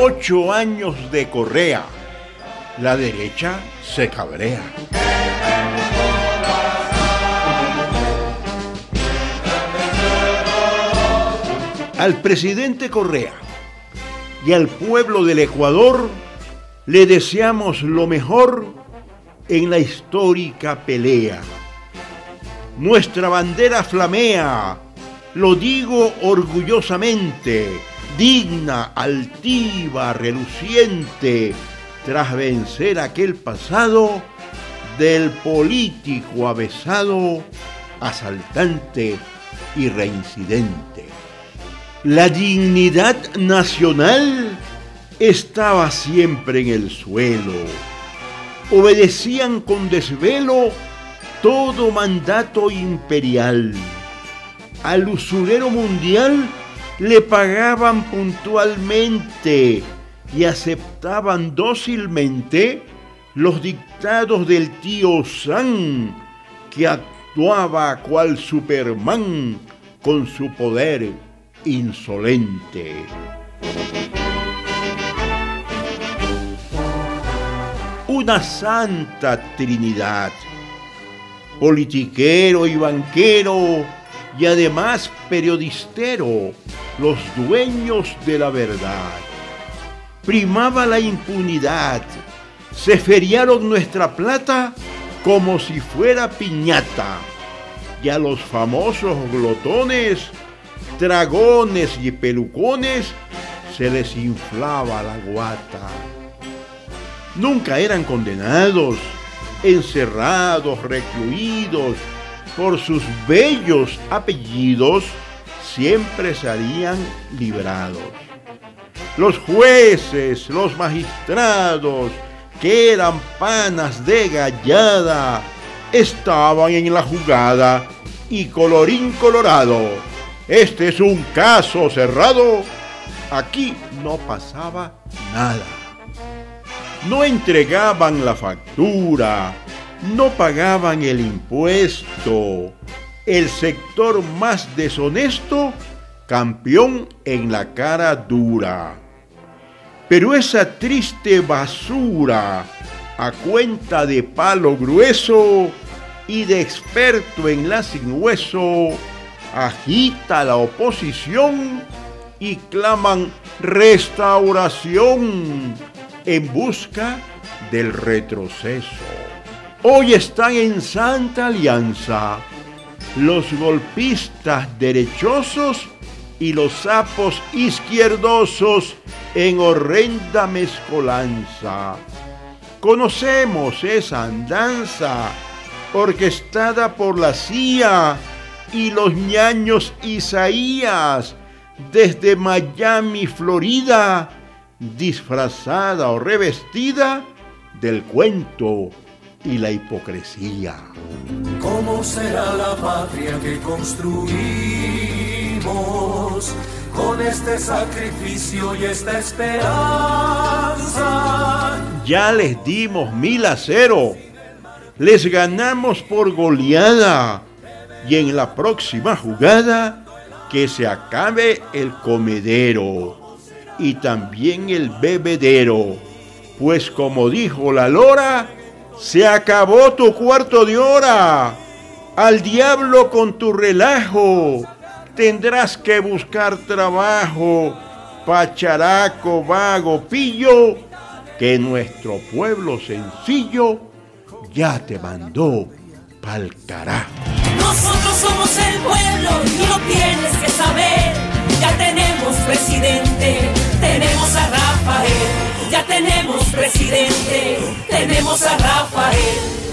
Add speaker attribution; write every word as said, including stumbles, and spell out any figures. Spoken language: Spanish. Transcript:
Speaker 1: Ocho años de Correa. La derecha se cabrea. Al presidente Correa y al pueblo del Ecuador le deseamos lo mejor en la histórica pelea. Nuestra bandera flamea, lo digo orgullosamente, digna, altiva, reluciente, tras vencer aquel pasado del político avesado, asaltante y reincidente. La dignidad nacional estaba siempre en el suelo. Obedecían con desvelo todo mandato imperial. Al usurero mundial le pagaban puntualmente y aceptaban dócilmente los dictados del tío Sam, que actuaba cual Superman con su poder insolente. Una santa trinidad, politiquero y banquero y además periodistero, los dueños de la verdad. Primaba la impunidad, se feriaron nuestra plata como si fuera piñata, y a los famosos glotones, dragones y pelucones se les inflaba la guata. Nunca eran condenados, encerrados, recluidos, por sus bellos apellidos, siempre salían librados. Los jueces, los magistrados, que eran panas de gallada, estaban en la jugada y colorín colorado. Este es un caso cerrado, aquí no pasaba nada. No entregaban la factura, no pagaban el impuesto. El sector más deshonesto, campeón en la cara dura. Pero esa triste basura, a cuenta de palo grueso y de experto en la sin hueso, agita la oposición y claman restauración en busca del retroceso. Hoy están en santa alianza los golpistas derechosos y los sapos izquierdosos en horrenda mezcolanza. Conocemos esa andanza orquestada por la C I A y los ñaños Isaías desde Miami, Florida, disfrazada o revestida del cuento y la hipocresía.
Speaker 2: ¿Cómo será la patria que construimos con este sacrificio y esta esperanza?
Speaker 1: Ya les dimos mil a cero, les ganamos por goleada y en la próxima jugada que se acabe el comedero y también el bebedero, pues como dijo la lora, se acabó tu cuarto de hora. Al diablo con tu relajo, tendrás que buscar trabajo, pacharaco, vago, pillo, que nuestro pueblo sencillo ya te mandó pa'l carajo.
Speaker 3: Nosotros somos el pueblo y lo tienes que saber. Ya tenemos presidente, tenemos a Rafael. Ya tenemos presidente, tenemos a Rafael.